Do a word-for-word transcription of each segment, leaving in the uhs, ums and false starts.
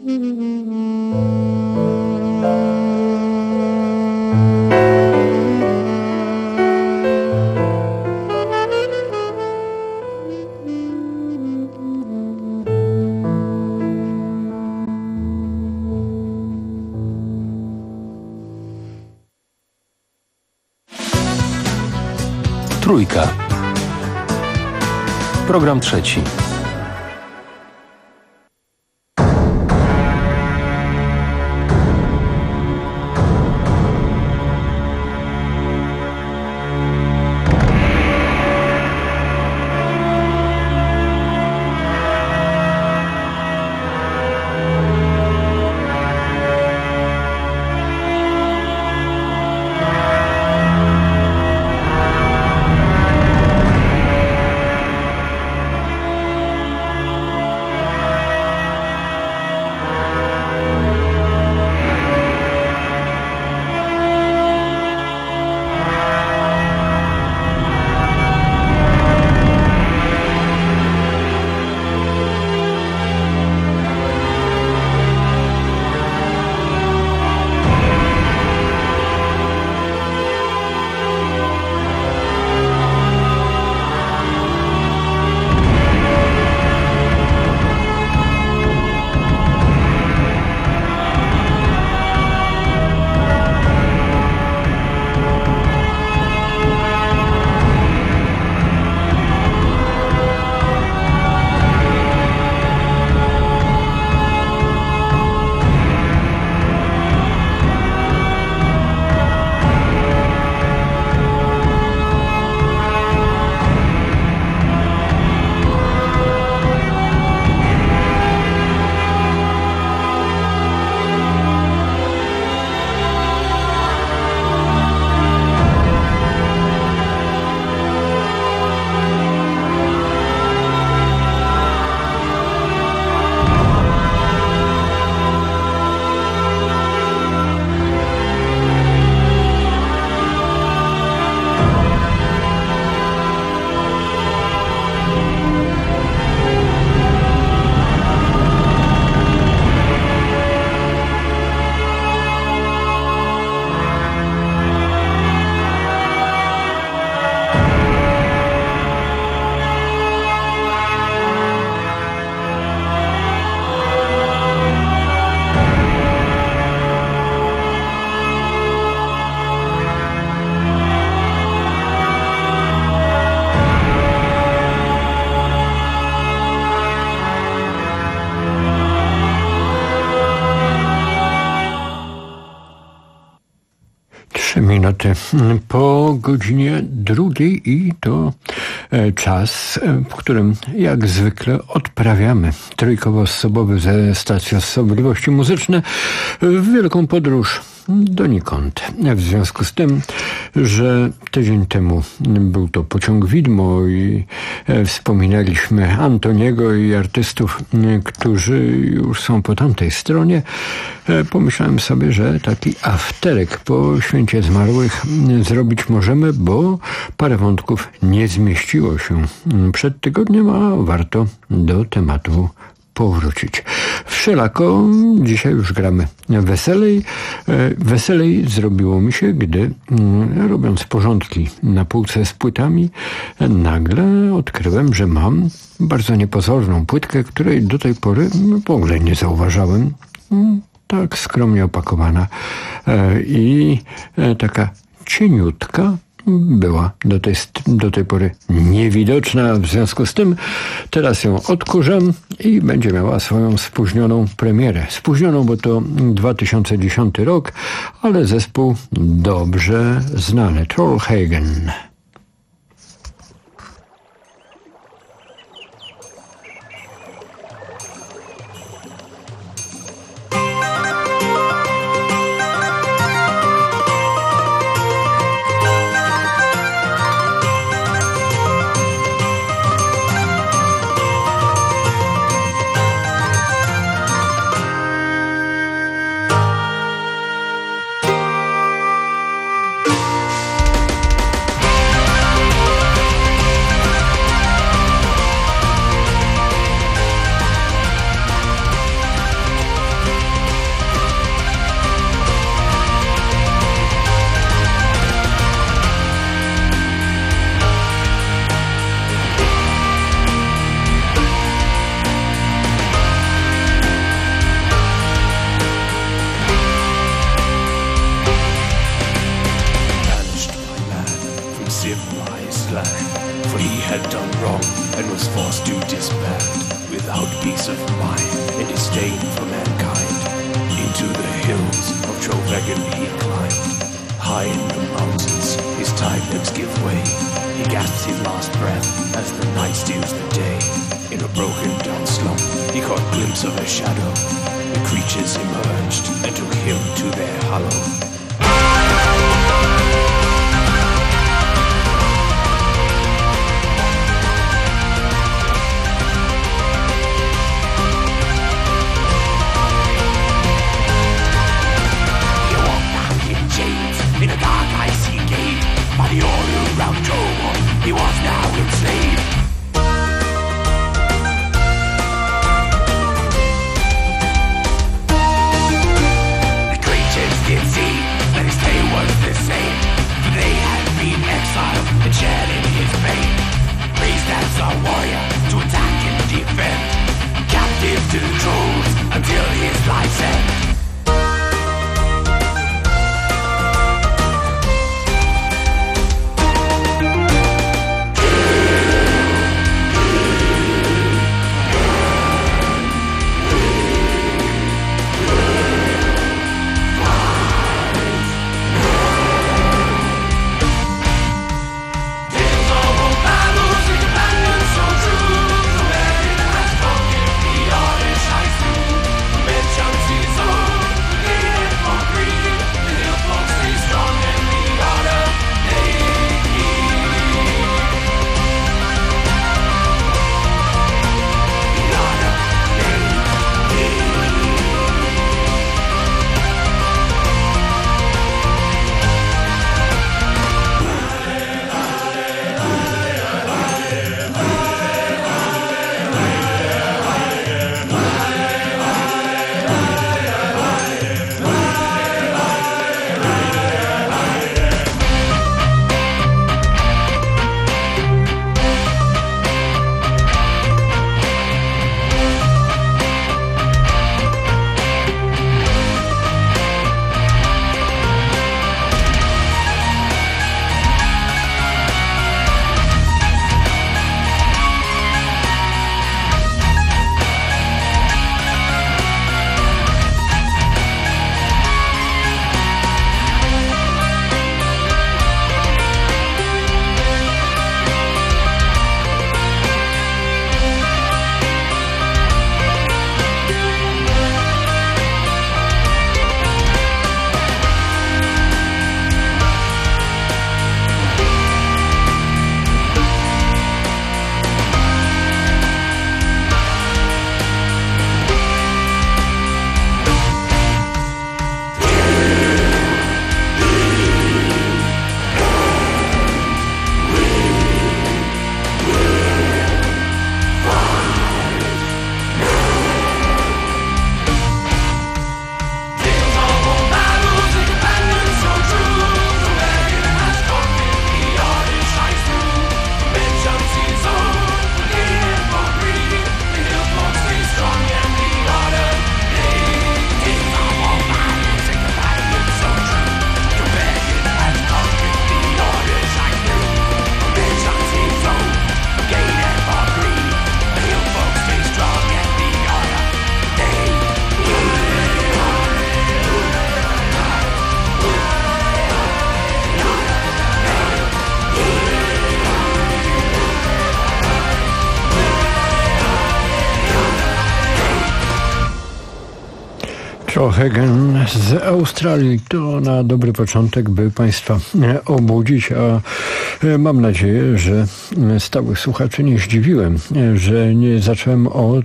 Trójka. Program trzeci. Minuty po godzinie drugiej i to czas, w którym jak zwykle odprawiamy trójkowo-osobowy ze stacji Osobliwości Muzyczne w wielką podróż donikąd. W związku z tym, że tydzień temu był to pociąg widmo i wspominaliśmy Antoniego i artystów, którzy już są po tamtej stronie, pomyślałem sobie, że taki afterek po święcie zmarłych zrobić możemy, bo parę wątków nie zmieściło się przed tygodniem, a warto do tematu powrócić. Wszelako dzisiaj już gramy weselej. Weselej zrobiło mi się, gdy robiąc porządki na półce z płytami, nagle odkryłem, że mam bardzo niepozorną płytkę, której do tej pory w ogóle nie zauważałem. Tak skromnie opakowana i taka cieniutka, była do tej, do tej pory niewidoczna. W związku z tym teraz ją odkurzam i będzie miała swoją spóźnioną premierę. Spóźnioną, bo to dwa tysiące dziesiąty rok, ale zespół dobrze znany. Trollhägen. and disdain for mankind. Into the hills of Trovegan he climbed. High in the mountains his tight lips give way. He gasps his last breath as the night steals the day. In a broken down slump he caught a glimpse of a shadow. The creatures emerged and took him to their hollow. In a dark icy gate, by the order round Joel, he was now enslaved. The creatures did see that his tale was the same, for they had been exiled and shared in his pain. Raised as a warrior to attack and defend, captive to the trolls until his life's end. Trochegen z Australii to na dobry początek, by Państwa obudzić, a mam nadzieję, że stałych słuchaczy nie zdziwiłem, że nie zacząłem od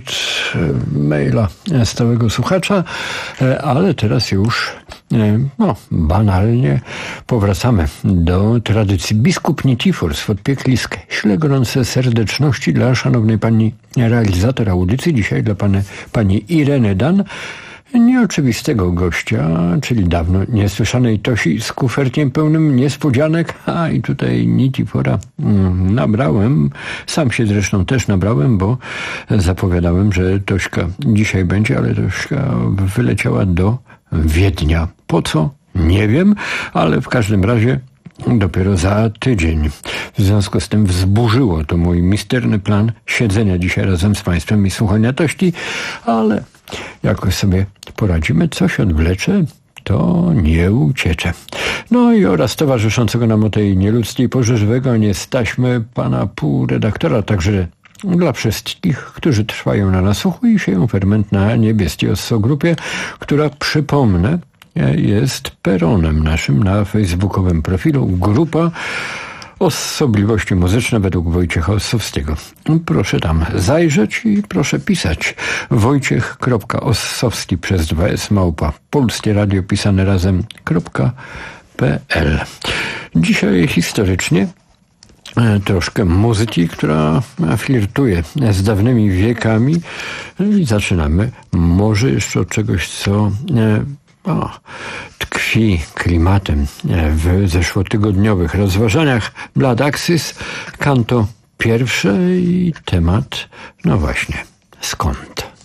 maila stałego słuchacza, ale teraz już no, banalnie powracamy do tradycji. Biskup Nikifor z Podpieklisk. Śle gorące serdeczności dla szanownej pani realizator audycji, dzisiaj dla pani, pani Ireny Dan, nieoczywistego gościa, czyli dawno niesłyszanej Tosi z kuferkiem pełnym niespodzianek, a i tutaj Nikifora mm, nabrałem, sam się zresztą też nabrałem, bo zapowiadałem, że Tośka dzisiaj będzie, ale Tośka wyleciała do Wiednia. Po co? Nie wiem, ale w każdym razie dopiero za tydzień. W związku z tym wzburzyło to mój misterny plan siedzenia dzisiaj razem z Państwem i słuchania Tośki, ale jakoś sobie poradzimy. Coś odwlecze, to nie uciecze. No i oraz towarzyszącego nam o tej nieludzkiej porze żywego nie staśmy pana półredaktora, także dla wszystkich, którzy trwają na nasłuchu i sieją ferment na niebieskiej Osso-grupie, która, przypomnę, jest peronem naszym na facebookowym profilu. Grupa Osobliwości muzyczne według Wojciecha Ossowskiego. Proszę tam zajrzeć i proszę pisać. Wojciech kropka Ossowski przez dwa es małpa polskie radio pisane razem.pl. Dzisiaj historycznie troszkę muzyki, która flirtuje z dawnymi wiekami i zaczynamy może jeszcze od czegoś, co o, tkwi klimatem w zeszłotygodniowych rozważaniach. Blood Axis, kanto pierwsze i temat, no właśnie, skąd?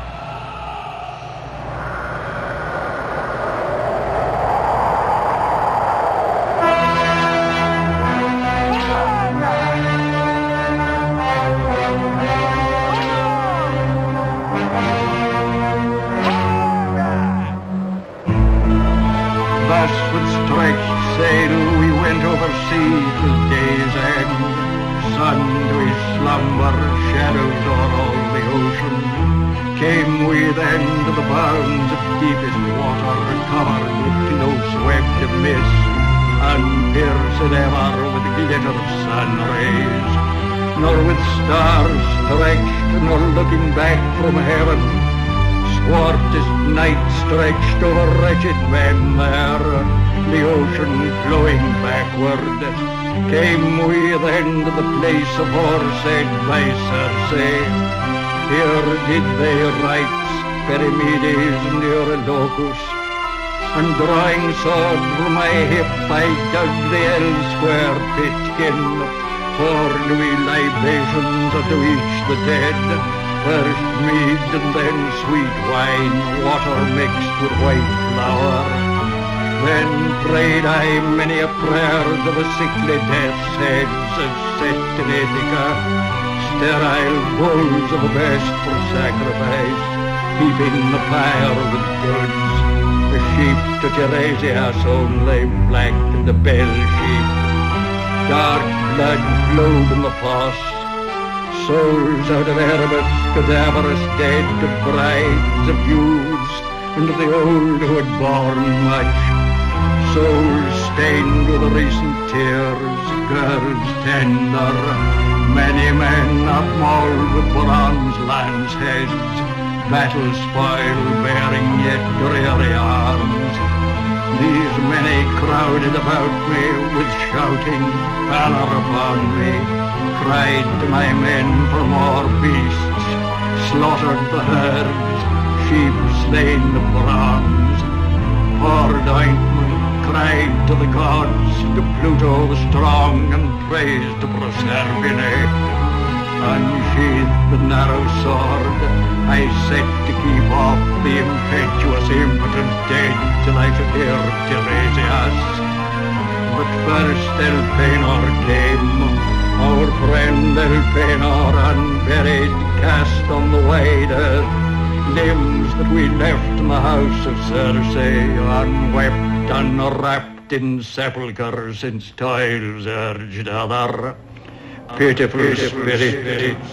Came we then to the bounds of deepest water, covered with close-webbed mist, and pierced ever with the glitter of sun rays, nor with stars stretched, nor looking back from heaven. Swartest night stretched over wretched men there, the ocean flowing backward. Came we then to the place aforesaid by Circe. Here did they write Perimedes and Eurylochus, and drawing sword from my hip I dug the L-square pitkin, for dewy libations unto each the dead, first mead and then sweet wine, water mixed with white flour. Then prayed I many a prayer to the sickly death's heads of Set and Ithaca, sterile bulls of the best for sacrifice, heaping the pyre with goods. The sheep to Tiresias only, black and the bell sheep. Dark blood flowed in the foss. Souls out of Erebus, cadaverous dead, of brides, of youths, and of the old who had borne much. Souls stained with recent tears, girls tender, many men upmauled with bronze lance heads, battle spoil bearing yet dreary arms. These many crowded about me with shouting, valor upon me, cried to my men for more beasts, slaughtered the herds, sheep slain the bronze, poured ointment, cried to the gods, to Pluto the strong, and praised to Proserpine. Unsheathed the narrow sword, I set to keep off the impetuous, impotent dead till I should hear Tiresias. But first Elpenor came, our friend Elpenor, unburied, cast on the wide earth, limbs that we left in the house of Circe, unwept, unwrapped in sepulchre since toils urged other. Pitiful spirits.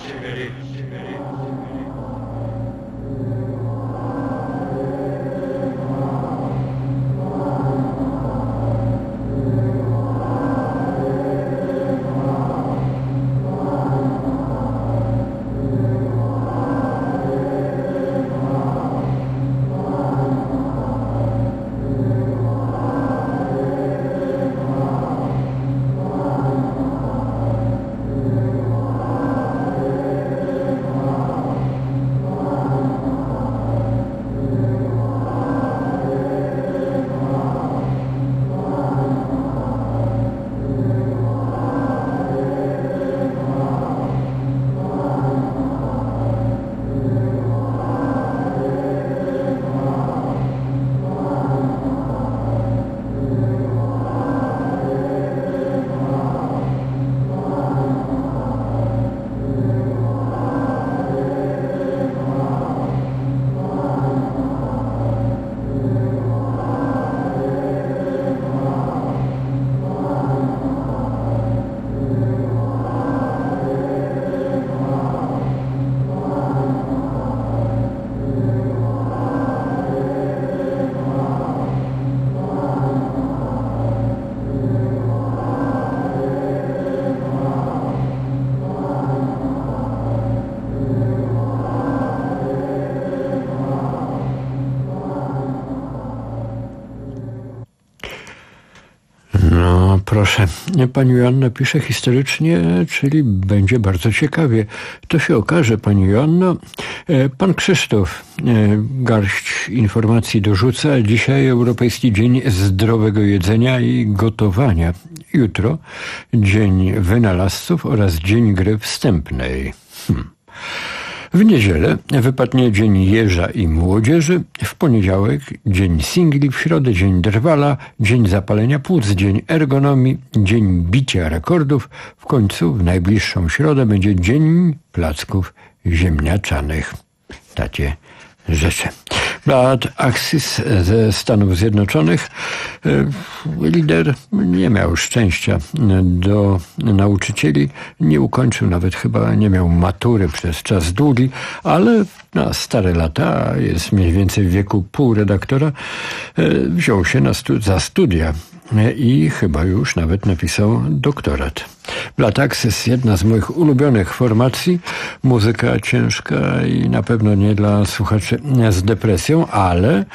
proszę. Pani Joanna pisze historycznie, czyli będzie bardzo ciekawie. To się okaże, pani Joanno. Pan Krzysztof garść informacji dorzuca. Dzisiaj Europejski Dzień Zdrowego Jedzenia i Gotowania. Jutro Dzień Wynalazców oraz Dzień Gry Wstępnej. Hmm. W niedzielę wypadnie Dzień Jeża i Młodzieży, w poniedziałek Dzień Singli, w środę Dzień Drwala, Dzień Zapalenia Płuc, Dzień Ergonomii, Dzień Bicia Rekordów, w końcu w najbliższą środę będzie Dzień Placków Ziemniaczanych. Takie rzeczy. Brad Axis ze Stanów Zjednoczonych, lider, nie miał szczęścia do nauczycieli, nie ukończył, nawet chyba nie miał matury przez czas długi, ale na stare lata, jest mniej więcej w wieku półredaktora, wziął się na stu- za studia i chyba już nawet napisał doktorat. Blood Access, jedna z moich ulubionych formacji, muzyka ciężka i na pewno nie dla słuchaczy z depresją, ale e,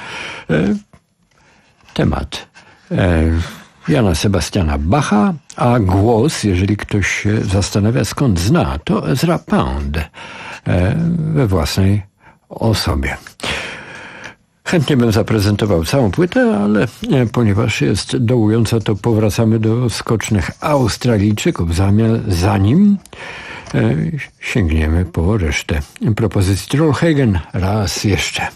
temat e, Jana Sebastiana Bacha, a głos, jeżeli ktoś się zastanawia skąd zna, to Ezra Pound e, we własnej osobie. Chętnie bym zaprezentował całą płytę, ale ponieważ jest dołująca, to powracamy do skocznych Australijczyków, zamiast, zanim e, sięgniemy po resztę propozycji. Trollhagen raz jeszcze.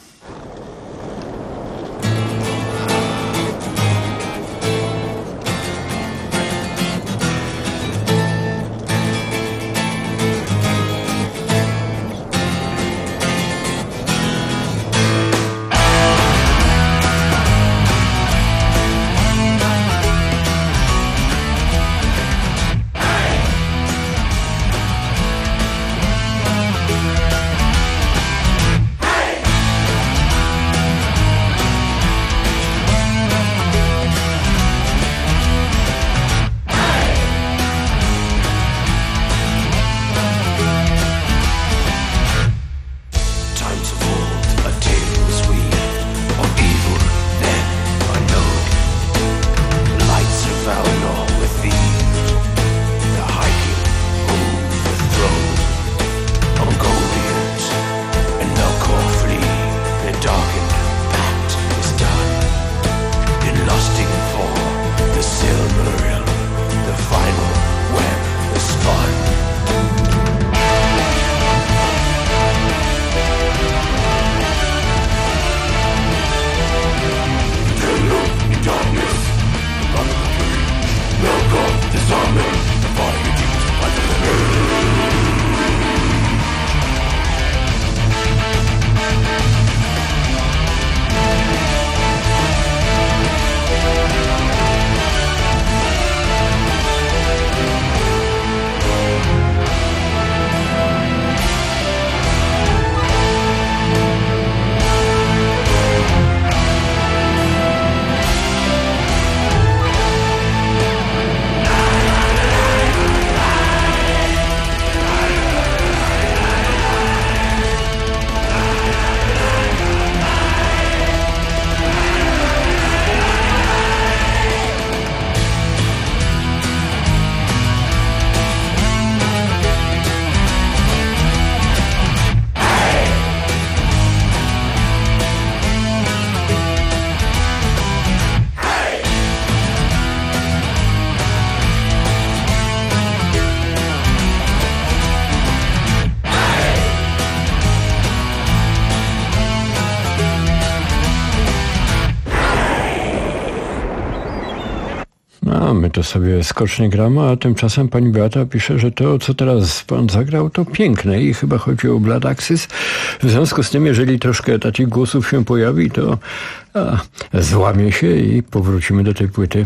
My to sobie skocznie gramy, a tymczasem pani Beata pisze, że to, co teraz pan zagrał, to piękne i chyba chodzi o Blood Access. W związku z tym, jeżeli troszkę takich głosów się pojawi, to a, złamie się i powrócimy do tej płyty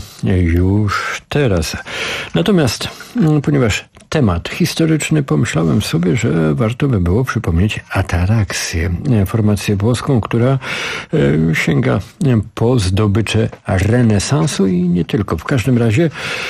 już teraz. Natomiast, ponieważ temat historyczny, pomyślałem sobie, że warto by było przypomnieć Ataraksję, formację włoską, która e, sięga po zdobycze renesansu i nie tylko. W każdym razie razie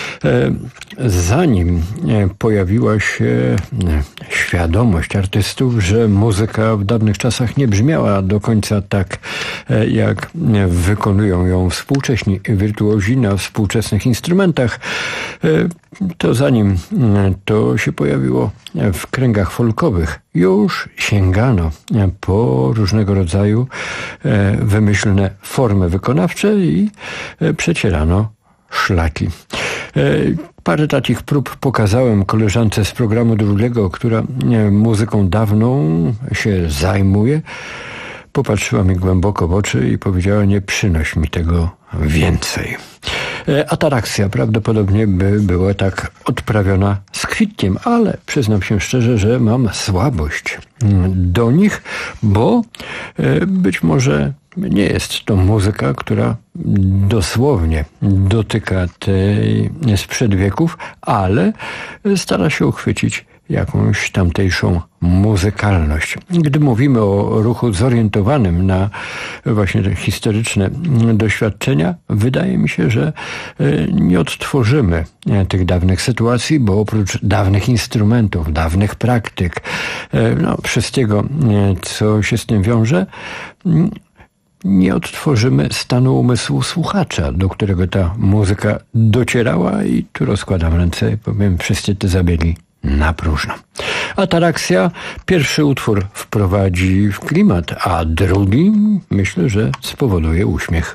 zanim pojawiła się świadomość artystów, że muzyka w dawnych czasach nie brzmiała do końca tak, jak wykonują ją współcześni wirtuozi na współczesnych instrumentach, to zanim to się pojawiło w kręgach folkowych, już sięgano po różnego rodzaju wymyślne formy wykonawcze i przecierano szlaki. Parę takich prób pokazałem koleżance z programu drugiego, która muzyką dawną się zajmuje. Popatrzyła mi głęboko w oczy i powiedziała: nie przynoś mi tego więcej. Atarakcja prawdopodobnie by była tak odprawiona z kwitkiem, ale przyznam się szczerze, że mam słabość do nich, bo być może nie jest to muzyka, która dosłownie dotyka tej sprzed wieków, ale stara się uchwycić jakąś tamtejszą muzykalność. Gdy mówimy o ruchu zorientowanym na właśnie te historyczne doświadczenia, wydaje mi się, że nie odtworzymy tych dawnych sytuacji, bo oprócz dawnych instrumentów, dawnych praktyk, no, wszystkiego, co się z tym wiąże, nie odtworzymy stanu umysłu słuchacza, do którego ta muzyka docierała, i tu rozkładam ręce i powiem: wszyscy te zabiegi na próżno. Atarakcja, pierwszy utwór wprowadzi w klimat, a drugi, myślę, że spowoduje uśmiech.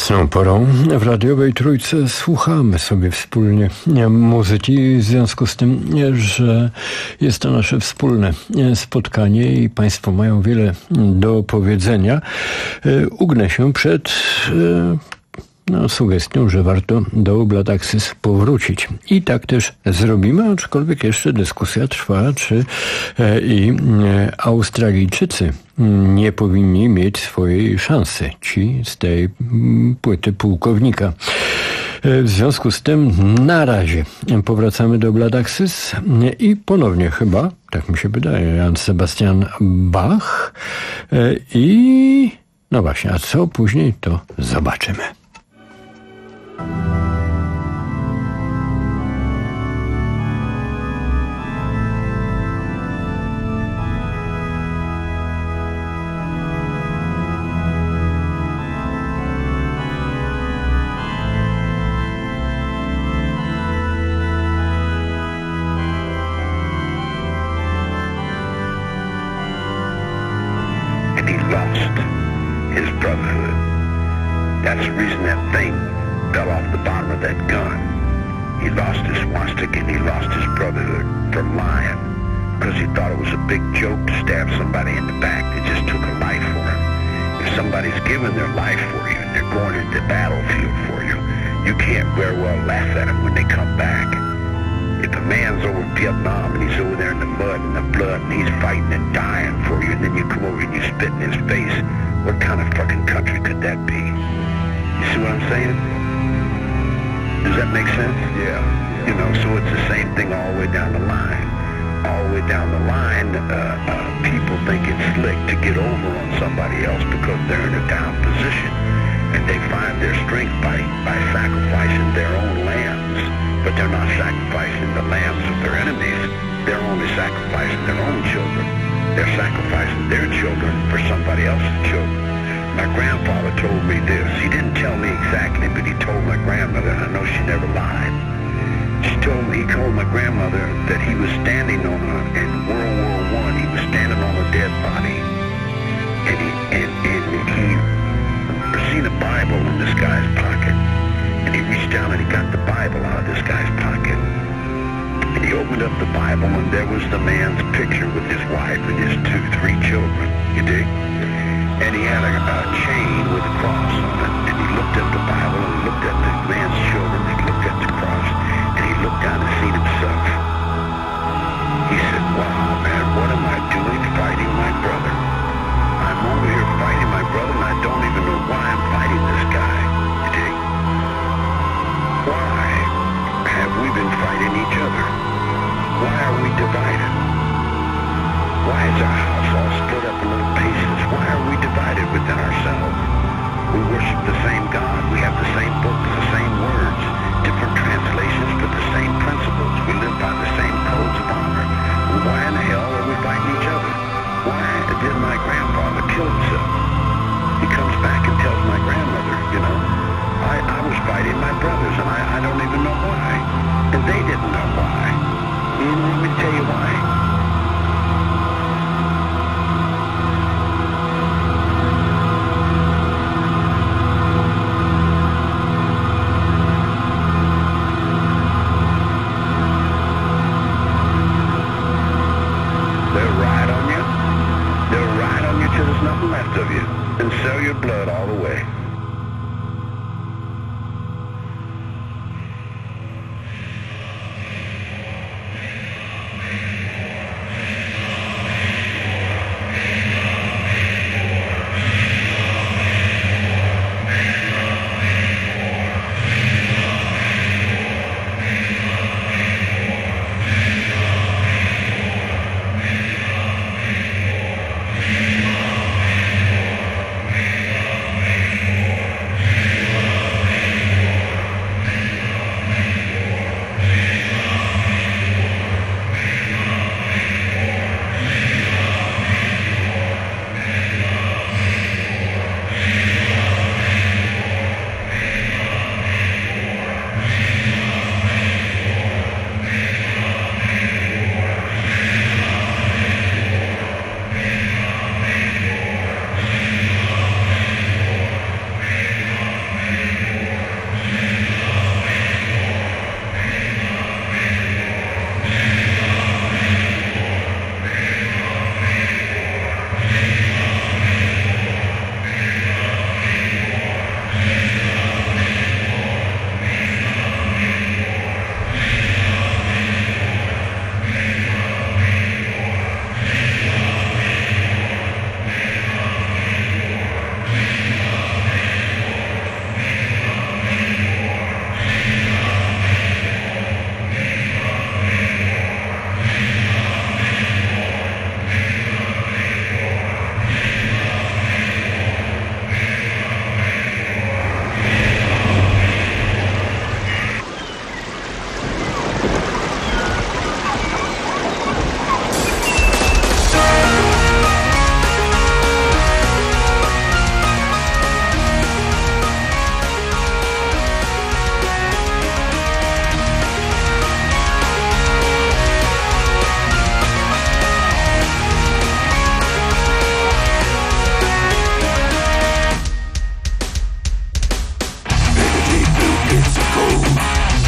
Wieczną porą w radiowej Trójce słuchamy sobie wspólnie muzyki, w związku z tym, że jest to nasze wspólne spotkanie i Państwo mają wiele do powiedzenia. Ugnę się przed no, sugestią, że warto do Bladaxis powrócić. I tak też zrobimy, aczkolwiek jeszcze dyskusja trwa, czy e, i e, Australijczycy nie powinni mieć swojej szansy. Ci z tej m, płyty pułkownika. E, w związku z tym na razie powracamy do Bladaxis i ponownie chyba, tak mi się wydaje, Jan Sebastian Bach e, i no właśnie, a co później, to zobaczymy. And he lost his brotherhood. That's the reason that thing fell off the bottom of that gun. He lost his swastika and he lost his brotherhood for lying because he thought it was a big joke to stab somebody in the back that just took a life for him. If somebody's given their life for you and they're going into the battlefield for you, you can't very well laugh at them when they come back. If a man's over in Vietnam and he's over there in the mud and the blood and he's fighting and dying for you and then you come over and you spit in his face, what kind of fucking country could that be? You see what I'm saying? Does that make sense? Yeah. You know, so it's the same thing all the way down the line. All the way down the line, uh, uh, people think it's slick to get over on somebody else because they're in a down position. And they find their strength by, by sacrificing their own lambs. But they're not sacrificing the lambs of their enemies. They're only sacrificing their own children. They're sacrificing their children for somebody else's children. My grandfather told me this. He didn't tell me exactly, but he told my grandmother, and I know she never lied. She told me, he told my grandmother that he was standing on a, in World War One, he was standing on a dead body. And he, and, and he seen a Bible in this guy's pocket. And he reached down and he got the Bible out of this guy's pocket. And he opened up the Bible and there was the man's picture with his wife and his two, three children. You dig? And he had a, a chain with a cross on it. And he looked at the Bible and he looked at the man's children. He looked at the cross and he looked down and seen himself. He said, wow, man, what am I doing fighting my brother? I'm over here fighting my brother and I don't even know why I'm fighting this guy. You dig? Why have we been fighting each other? Why are we divided? Why is our house all split up in little pieces? Why are we divided within ourselves? We worship the same God. We have the same books, the same words, different translations, but the same principles. We live by the same codes of honor. And why in the hell are we fighting each other? Why did my grandfather kill himself? He comes back and tells my grandmother, you know, I, I was fighting my brothers, and I, I don't even know why. And they didn't know why. You know, let me tell you why. They'll ride on you. They'll ride on you till there's nothing left of you and sell your blood all the way.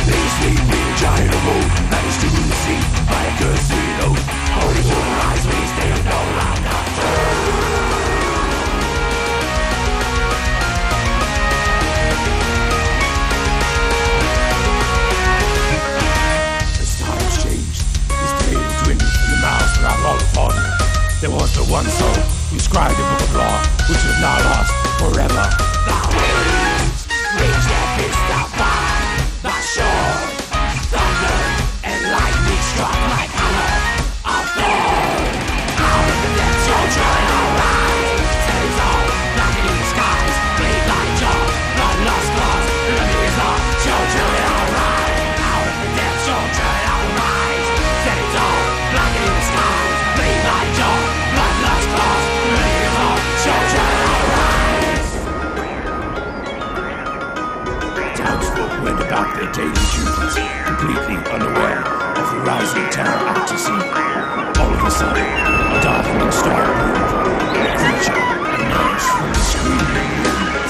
There was the one soul who scribed a book of law, which is now lost forever. The winds reach their fist upon the shore. Thunder and lightning struck like hammer of Thor. Out of the depths your children arise. Set it all, blackening the skies. Blade like jaw, blood lost claws. Remember his law, your children arise. Out of the depths your children arise. Set it all, blackening the skies. Blade like jaw, blood lost claws. Remember his law, your children arise. Townsfolk went about their daily duties, completely unaware of the rising terror out to sea. All of a sudden, a darkening star appeared, and a creature emerged from the screaming winds.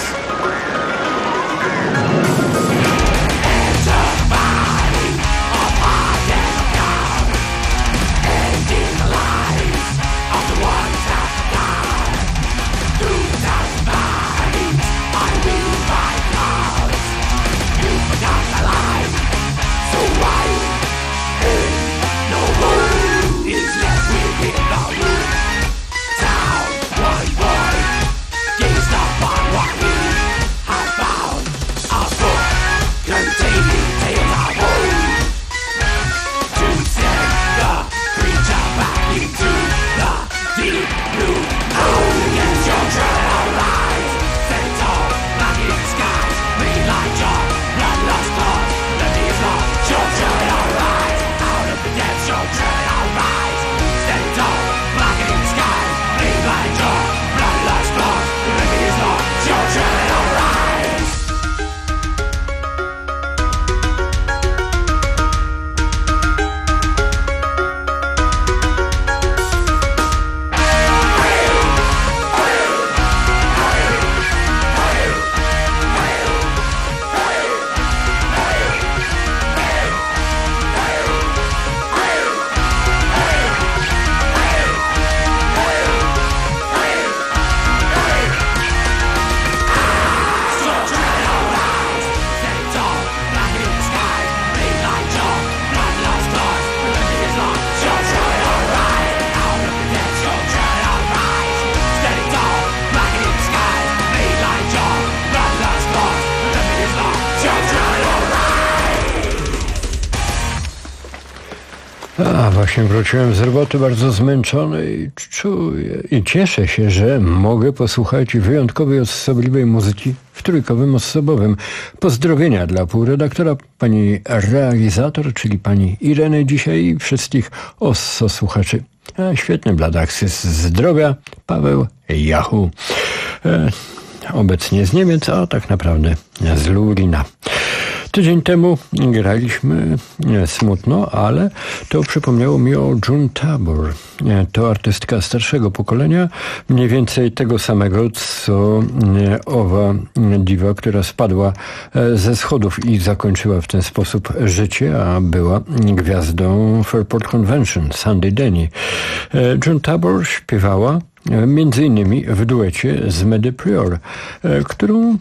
And the body of hard and gone, ending the lives of the ones that died. Through the thousand bodies, I will by clouds. You forgot the light, so why in no room is left within the room. Town, one boy, gazed upon what we had found. A book containing tales of old, to send the creature back into the deep blue hole. Against your dread arise, set it all, black in the skies, green like jaw, blood lost claws, left is lost, your dread arise. Out of the depths your dread arise, set it all, black in the skies, green like jaw, blood lost claws, left is lost, your dread arise. A właśnie wróciłem z roboty bardzo zmęczony i czuję i cieszę się, że mogę posłuchać wyjątkowej, osobliwej muzyki w trójkowym osobowym. Pozdrowienia dla półredaktora, pani realizator, czyli pani Ireny dzisiaj i wszystkich osso słuchaczy. A świetny Bladaksys zdrowia, Paweł Jachu. E, obecnie z Niemiec, a tak naprawdę z Lublina. Tydzień temu graliśmy smutno, ale to przypomniało mi o June Tabor. To artystka starszego pokolenia, mniej więcej tego samego, co owa diwa, która spadła ze schodów i zakończyła w ten sposób życie, a była gwiazdą Fairport Convention, Sandy Denny. June Tabor śpiewała między innymi w duecie z Medy Prior, którą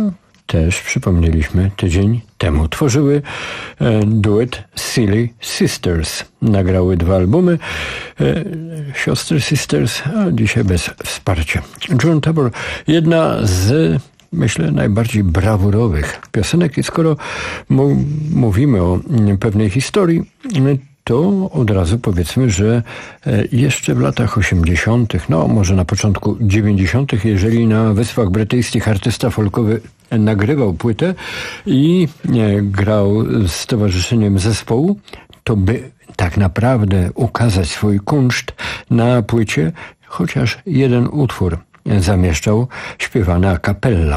też przypomnieliśmy tydzień temu. Tworzyły e, duet Silly Sisters. Nagrały dwa albumy. E, siostry Sisters, a dzisiaj bez wsparcia. June Tabor, jedna z, myślę, najbardziej brawurowych piosenek. I skoro mu, mówimy o pewnej historii, to od razu powiedzmy, że jeszcze w latach osiemdziesiątych, no może na początku dziewięćdziesiątych, jeżeli na Wyspach Brytyjskich artysta folkowy nagrywał płytę i grał z towarzyszeniem zespołu, to by tak naprawdę ukazać swój kunszt na płycie, chociaż jeden utwór zamieszczał śpiewany a cappella.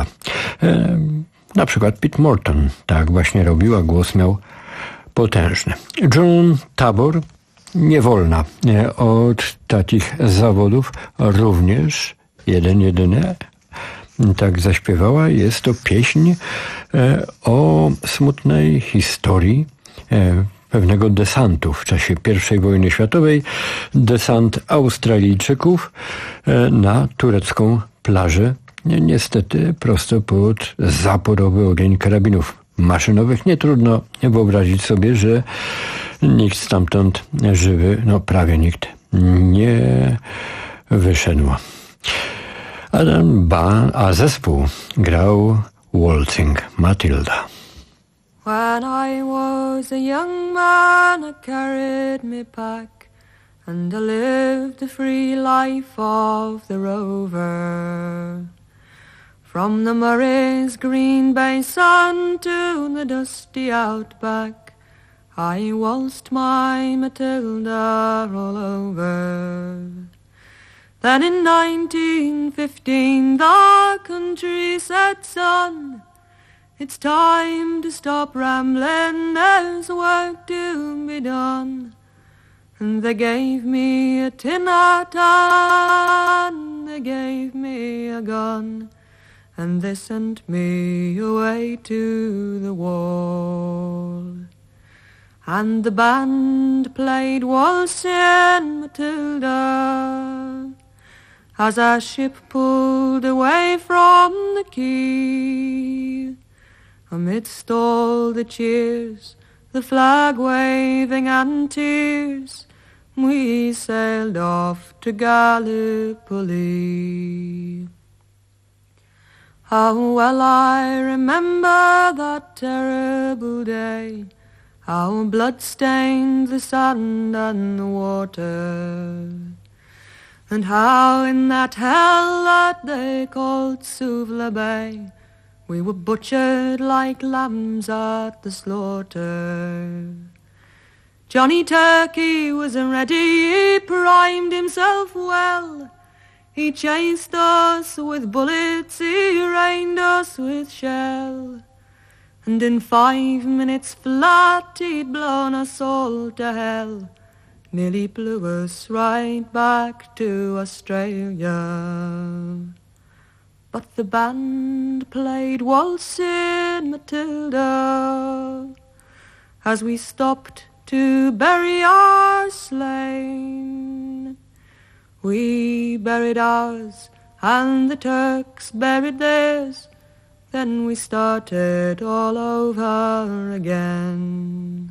Na przykład Pete Morton tak właśnie robił, a głos miał potężny. June Tabor nie wolna od takich zawodów, również jeden jedyny tak zaśpiewała. Jest to pieśń o smutnej historii pewnego desantu w czasie pierwszej wojny światowej. Desant Australijczyków na turecką plażę. Niestety prosto pod zaporowy ogień karabinów maszynowych. Nie trudno wyobrazić sobie, że nikt stamtąd żywy, no prawie nikt, nie wyszedł. A, ba, a zespół grał Waltzing Matilda. When I was a young man, I carried me pack, and I lived the free life of the rover. From the Murray's green basin to the dusty outback, I waltzed my Matilda all over. Then in nineteen fifteen the country said, son, it's time to stop rambling, there's work to be done. And they gave me a tin hat, they gave me a gun, and they sent me away to the wall. And the band played Waltzing Matilda as our ship pulled away from the quay. Amidst all the cheers, the flag waving and tears, we sailed off to Gallipoli. How well I remember that terrible day, how blood-stained the sand and the water, and how in that hell that they called Suvla Bay, we were butchered like lambs at the slaughter. Johnny Turkey was ready, he primed himself well. He chased us with bullets, he rained us with shell. And in five minutes flat he'd blown us all to hell. Nearly blew us right back to Australia. But the band played Waltzing Matilda as we stopped to bury our slain. We buried ours and the Turks buried theirs. Then we started all over again.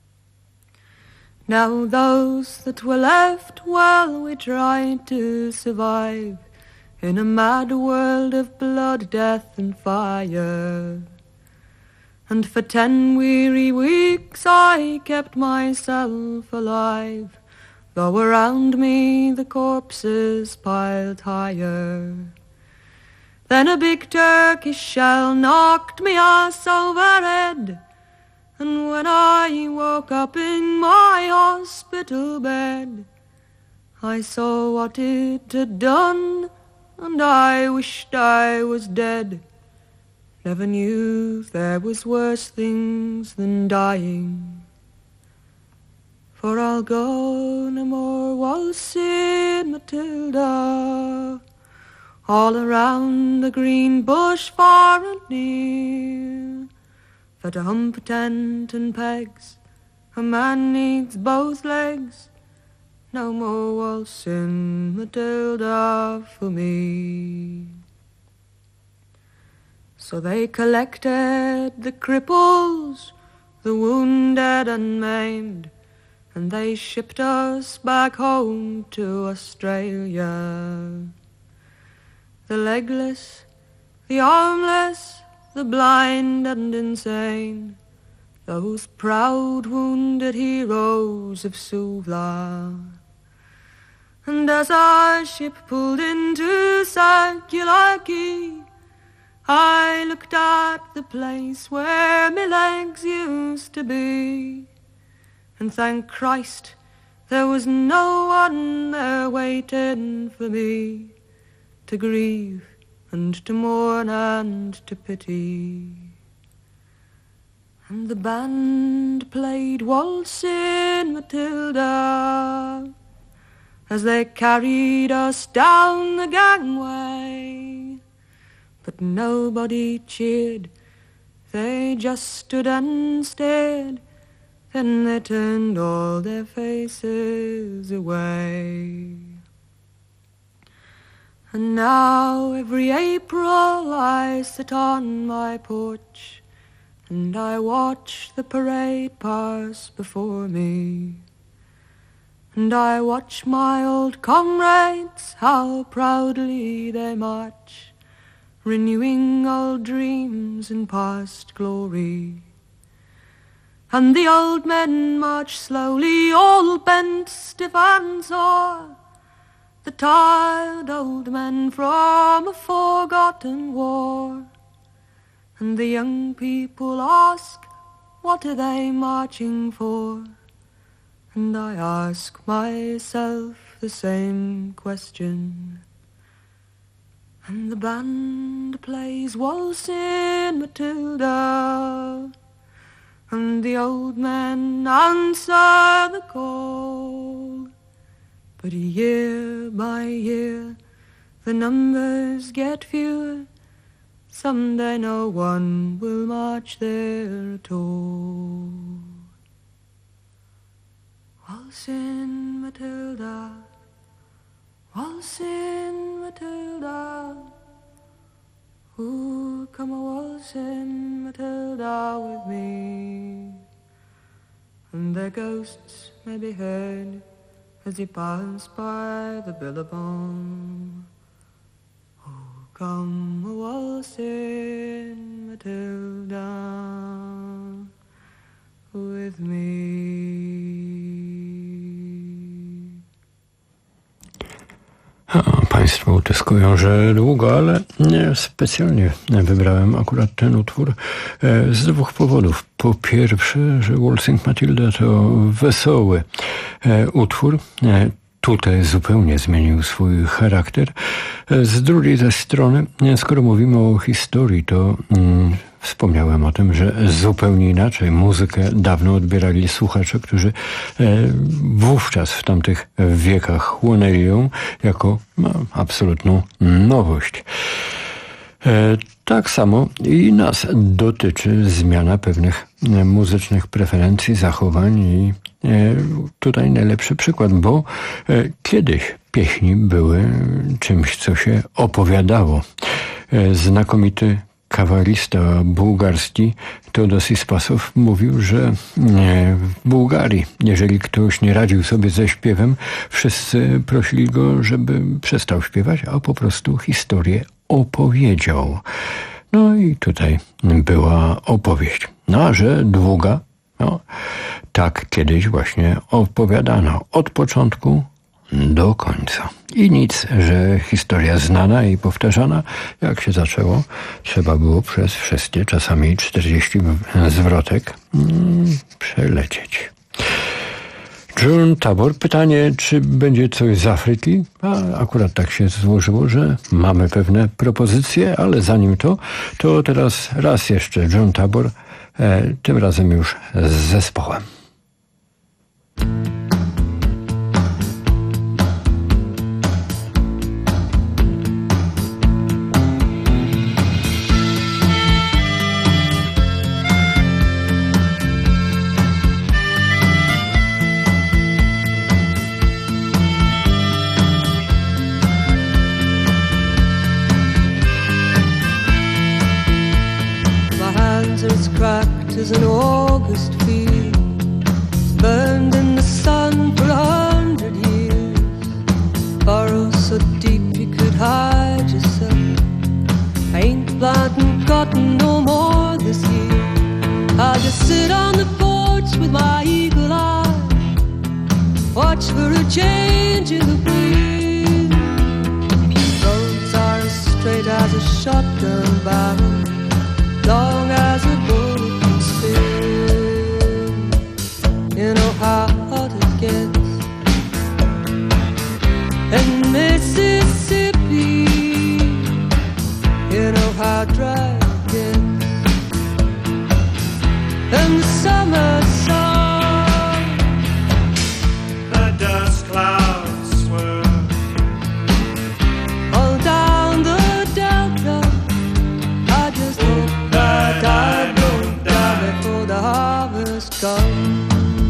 Now those that were left, well, we tried to survive in a mad world of blood, death and fire. And for ten weary weeks I kept myself alive, though around me the corpses piled higher. Then a big Turkish shell knocked me ass overhead, and when I woke up in my hospital bed, I saw what it had done, and I wished I was dead. Never knew there was worse things than dying. For I'll go no more waltzing Matilda, all around the green bush far and near. For to hump a tent and pegs, a man needs both legs. No more waltzing Matilda for me. So they collected the cripples, the wounded and maimed, and they shipped us back home to Australia. The legless, the armless, the blind and insane, those proud wounded heroes of Suvla. And as our ship pulled into Circular Quay, I looked at the place where my legs used to be, and thank Christ there was no one there waiting for me, to grieve and to mourn and to pity. And the band played Waltzing Matilda as they carried us down the gangway. but nobody cheered. They just stood and stared, then they turned all their faces away. And now every April I sit on my porch and I watch the parade pass before me. And I watch my old comrades, how proudly they march, renewing old dreams and past glory. And the old men march slowly, all bent, stiff and sore, the tired old men from a forgotten war. And the young people ask, what are they marching for? And I ask myself the same question. And the band plays Waltzing Matilda, and the old men answer the call. But year by year the numbers get fewer. Someday no one will march there at all. Waltzing Matilda, waltzing Matilda, ooh, come a waltzing Matilda with me. And their ghosts may be heard as they pass by the billabong. Oh, come a waltzing Matilda with me. A Państwo utyskują, że długo, ale nie specjalnie wybrałem akurat ten utwór z dwóch powodów. Po pierwsze, że Waltzing Matilda to wesoły utwór. Tutaj zupełnie zmienił swój charakter. Z drugiej zaś strony, skoro mówimy o historii, to mm, wspomniałem o tym, że zupełnie inaczej muzykę dawno odbierali słuchacze, którzy e, wówczas w tamtych wiekach chłonęli ją jako no, absolutną nowość. E, tak samo i nas dotyczy zmiana pewnych muzycznych preferencji, zachowań i e, tutaj najlepszy przykład, bo e, kiedyś pieśni były czymś, co się opowiadało. E, znakomity kawalista bułgarski Teodosis Passow mówił, że w Bułgarii, jeżeli ktoś nie radził sobie ze śpiewem, wszyscy prosili go, żeby przestał śpiewać, a po prostu historię opowiedział. No i tutaj była opowieść. No a że długa, no, tak kiedyś właśnie opowiadano od początku do końca. I nic, że historia znana i powtarzana, jak się zaczęło, trzeba było przez wszystkie, czasami czterdzieści zwrotek mm, przelecieć. John Tabor, pytanie, czy będzie coś z Afryki? A akurat tak się złożyło, że mamy pewne propozycje, ale zanim to, to teraz raz jeszcze John Tabor, e, tym razem już z zespołem. As an August field, it's burned in the sun for a hundred years. Burrow so deep you could hide yourself. Ain't planting cotton no more this year. I'll just sit on the porch with my eagle eye, watch for a change in the wind. Roads are as straight as a shotgun barrel, long as a bullet. You know how hot it gets in Mississippi. You know how dry it gets in the summer sun. The dust clouds swirl all down the delta. harvest comes.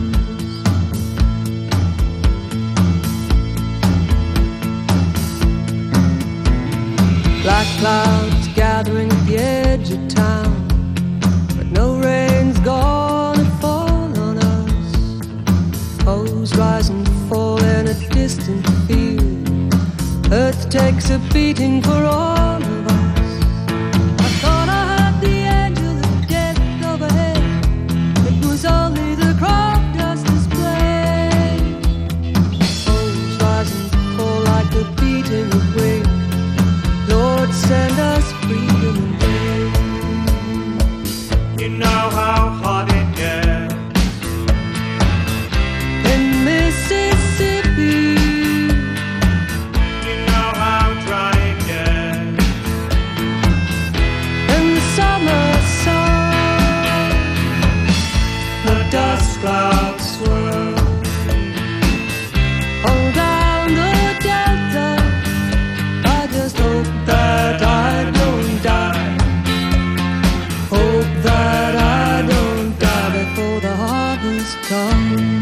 Black clouds gathering at the edge of town, but no rain's gonna fall on us. Foes rise and fall in a distant field. Earth takes a beating for all of us. I thought I heard the angel of death overhead. It was only the crowd dust's play. Foes rise and fall like the beating of wings. Lord, send us freedom and rain. You know how hot it gets In Mississippi, you know how dry it gets in the summer sun, the dust clouds swirl all down the delta. I just hope that I don't die. Hope that I don't die before the harvest comes.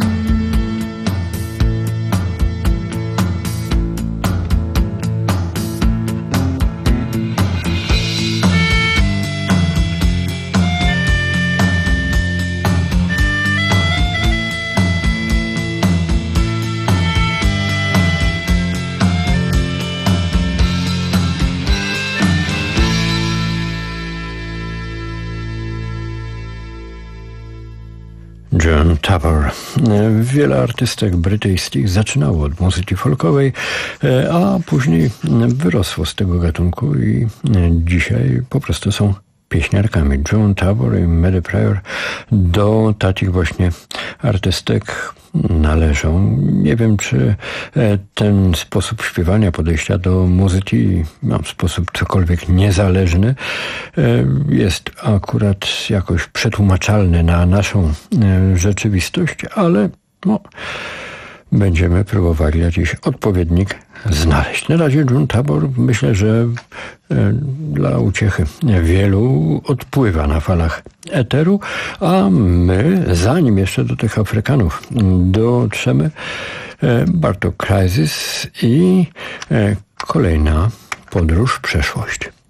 John Tabor. Wiele artystek brytyjskich zaczynało od muzyki folkowej, a później wyrosło z tego gatunku i dzisiaj po prostu są pieśniarkami. Joan Tabor i Maddy Prior do takich właśnie artystek należą. Nie wiem, czy ten sposób śpiewania, podejścia do muzyki, no, w sposób cokolwiek niezależny, jest akurat jakoś przetłumaczalny na naszą rzeczywistość, ale no, będziemy próbowali jakiś odpowiednik znaleźć. Na razie John Tabor, myślę, że dla uciechy wielu odpływa na falach eteru, a my, zanim jeszcze do tych Afrykanów dotrzemy, Bartok Crisis i kolejna podróż w przeszłość.